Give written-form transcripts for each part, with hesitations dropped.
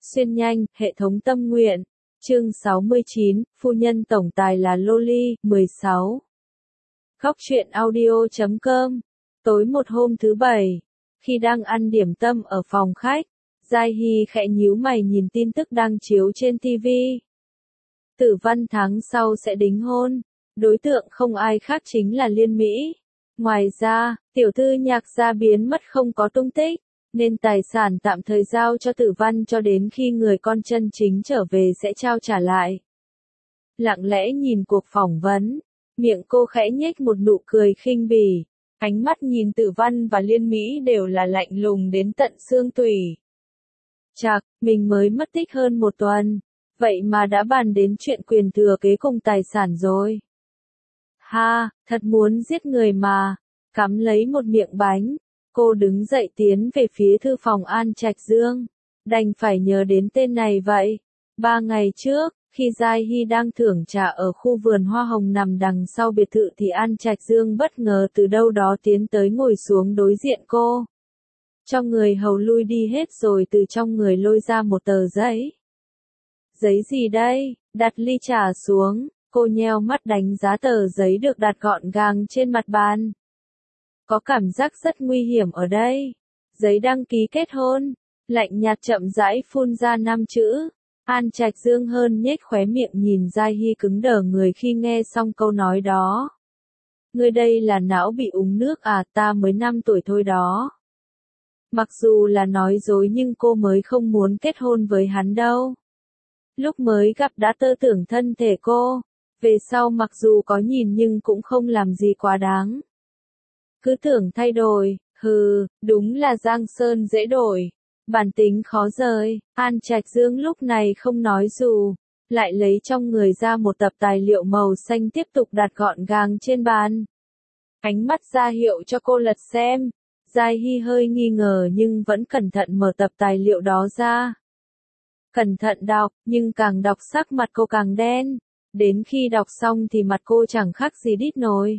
Xuyên nhanh, hệ thống tâm nguyện. Chương 69, phu nhân tổng tài là Loli, 16. Góc truyện audio.com. Tối một hôm thứ Bảy, khi đang ăn điểm tâm ở phòng khách, Giai Hy khẽ nhíu mày nhìn tin tức đang chiếu trên TV. Tử Văn tháng sau sẽ đính hôn, đối tượng không ai khác chính là Liên Mỹ. Ngoài ra, tiểu thư Nhạc gia biến mất không có tung tích, nên tài sản tạm thời giao cho Tử Văn cho đến khi người con chân chính trở về sẽ trao trả lại. Lặng lẽ nhìn cuộc phỏng vấn, miệng cô khẽ nhếch một nụ cười khinh bỉ, ánh mắt nhìn Tử Văn và Liên Mỹ đều là lạnh lùng đến tận xương tủy. Chạc, mình mới mất tích hơn một tuần, vậy mà đã bàn đến chuyện quyền thừa kế cùng tài sản rồi. Ha, thật muốn giết người mà, cắm lấy một miệng bánh. Cô đứng dậy tiến về phía thư phòng An Trạch Dương. Đành phải nhớ đến tên này vậy. 3 ngày trước, khi Giai Hy đang thưởng trà ở khu vườn hoa hồng nằm đằng sau biệt thự thì An Trạch Dương bất ngờ từ đâu đó tiến tới ngồi xuống đối diện cô. Cho người hầu lui đi hết rồi từ trong người lôi ra một tờ giấy. Giấy gì đây? Đặt ly trà xuống, cô nheo mắt đánh giá tờ giấy được đặt gọn gàng trên mặt bàn. Có cảm giác rất nguy hiểm ở đây. Giấy đăng ký kết hôn. Lạnh nhạt chậm rãi phun ra 5 chữ. An Trạch Dương hơn nhếch khóe miệng nhìn Giai Hy cứng đờ người khi nghe xong câu nói đó. Ngươi đây là não bị uống nước à, ta mới 5 tuổi thôi đó. Mặc dù là nói dối nhưng cô mới không muốn kết hôn với hắn đâu. Lúc mới gặp đã tơ tưởng thân thể cô. Về sau mặc dù có nhìn nhưng cũng không làm gì quá đáng. Cứ tưởng thay đổi, đúng là Giang Sơn dễ đổi, bản tính khó rời. An Trạch Dương lúc này không nói dù, lại lấy trong người ra một tập tài liệu màu xanh tiếp tục đặt gọn gàng trên bàn. Ánh mắt ra hiệu cho cô lật xem, Giai Hy hơi nghi ngờ nhưng vẫn cẩn thận mở tập tài liệu đó ra. Cẩn thận đọc, nhưng càng đọc sắc mặt cô càng đen, đến khi đọc xong thì mặt cô chẳng khác gì đít nồi.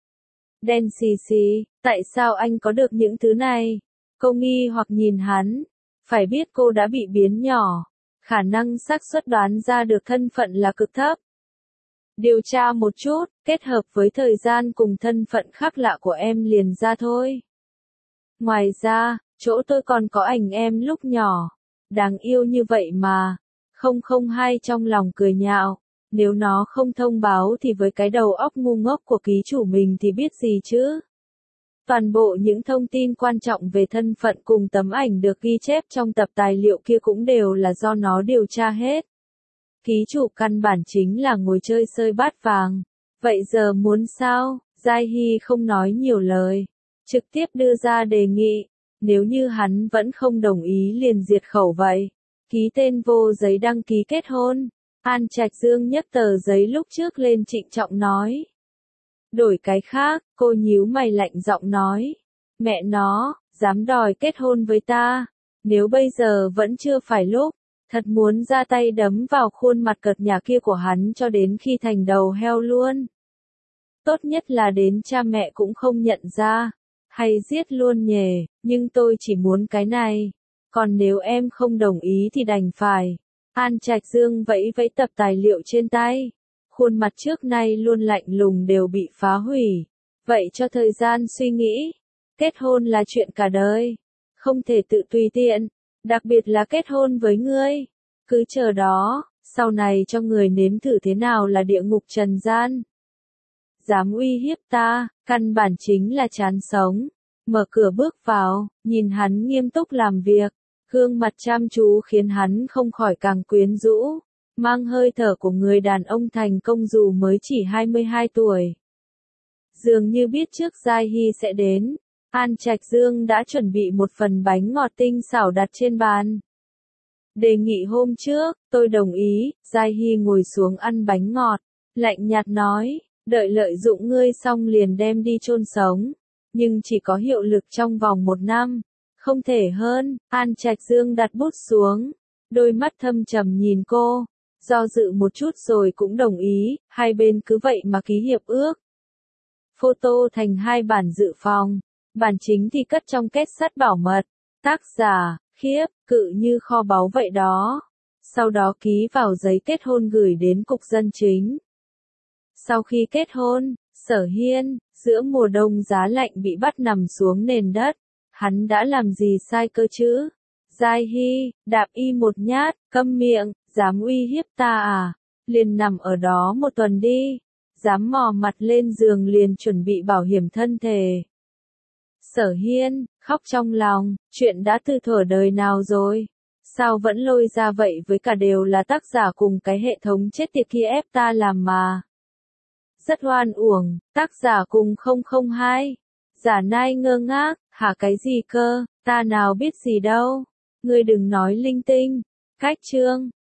Đen xì xì, tại sao anh có được những thứ này? Cô nghi hoặc nhìn hắn, phải biết cô đã bị biến nhỏ, khả năng xác suất đoán ra được thân phận là cực thấp. Điều tra một chút, kết hợp với thời gian cùng thân phận khác lạ của em liền ra thôi. Ngoài ra, chỗ tôi còn có ảnh em lúc nhỏ, đáng yêu như vậy mà. 002 trong lòng cười nhạo. Nếu nó không thông báo thì với cái đầu óc ngu ngốc của ký chủ mình thì biết gì chứ? Toàn bộ những thông tin quan trọng về thân phận cùng tấm ảnh được ghi chép trong tập tài liệu kia cũng đều là do nó điều tra hết. Ký chủ căn bản chính là ngồi chơi sơi bát vàng. Vậy giờ muốn sao? Giai Hy không nói nhiều lời, trực tiếp đưa ra đề nghị. Nếu như hắn vẫn không đồng ý liền diệt khẩu vậy. Ký tên vô giấy đăng ký kết hôn. An Trạch Dương nhấc tờ giấy lúc trước lên trịnh trọng nói. Đổi cái khác, cô nhíu mày lạnh giọng nói. Mẹ nó, dám đòi kết hôn với ta. Nếu bây giờ vẫn chưa phải lúc, thật muốn ra tay đấm vào khuôn mặt cợt nhả kia của hắn cho đến khi thành đầu heo luôn. Tốt nhất là đến cha mẹ cũng không nhận ra. Hay giết luôn nhề, nhưng tôi chỉ muốn cái này. Còn nếu em không đồng ý thì đành phải. An Trạch Dương vẫy vẫy tập tài liệu trên tay. Khuôn mặt trước nay luôn lạnh lùng đều bị phá hủy. Vậy cho thời gian suy nghĩ. Kết hôn là chuyện cả đời. Không thể tự tùy tiện. Đặc biệt là kết hôn với ngươi. Cứ chờ đó, sau này cho người nếm thử thế nào là địa ngục trần gian. Dám uy hiếp ta, căn bản chính là chán sống. Mở cửa bước vào, nhìn hắn nghiêm túc làm việc. Gương mặt chăm chú khiến hắn không khỏi càng quyến rũ, mang hơi thở của người đàn ông thành công dù mới chỉ 22 tuổi. Dường như biết trước Giai Hy sẽ đến, An Trạch Dương đã chuẩn bị một phần bánh ngọt tinh xảo đặt trên bàn. Đề nghị hôm trước, tôi đồng ý. Giai Hy ngồi xuống ăn bánh ngọt, lạnh nhạt nói, đợi lợi dụng ngươi xong liền đem đi chôn sống, nhưng chỉ có hiệu lực trong vòng 1 năm. Không thể hơn. An Trạch Dương đặt bút xuống, đôi mắt thâm trầm nhìn cô, do dự một chút rồi cũng đồng ý, hai bên cứ vậy mà ký hiệp ước. Photo thành 2 bản dự phòng, bản chính thì cất trong két sắt bảo mật. Tác giả, Khiếp, cự như kho báu vậy đó. Sau đó ký vào giấy kết hôn gửi đến cục dân chính. Sau khi kết hôn, Sở Hiên, giữa mùa đông giá lạnh bị bắt nằm xuống nền đất. Hắn đã làm gì sai cơ chứ? Giai Hy, đạp y một nhát, câm miệng, dám uy hiếp ta à? Liền nằm ở đó một tuần đi. Dám mò mặt lên giường liền chuẩn bị bảo hiểm thân thể. Sở Hiên, khóc trong lòng, chuyện đã từ thuở đời nào rồi? Sao vẫn lôi ra vậy, với cả đều là tác giả cùng cái hệ thống chết tiệt kia ép ta làm mà. Rất oan uổng, tác giả cùng 002. Giả Nai ngơ ngác, hả cái gì cơ, ta nào biết gì đâu. Ngươi đừng nói linh tinh. Cách chương.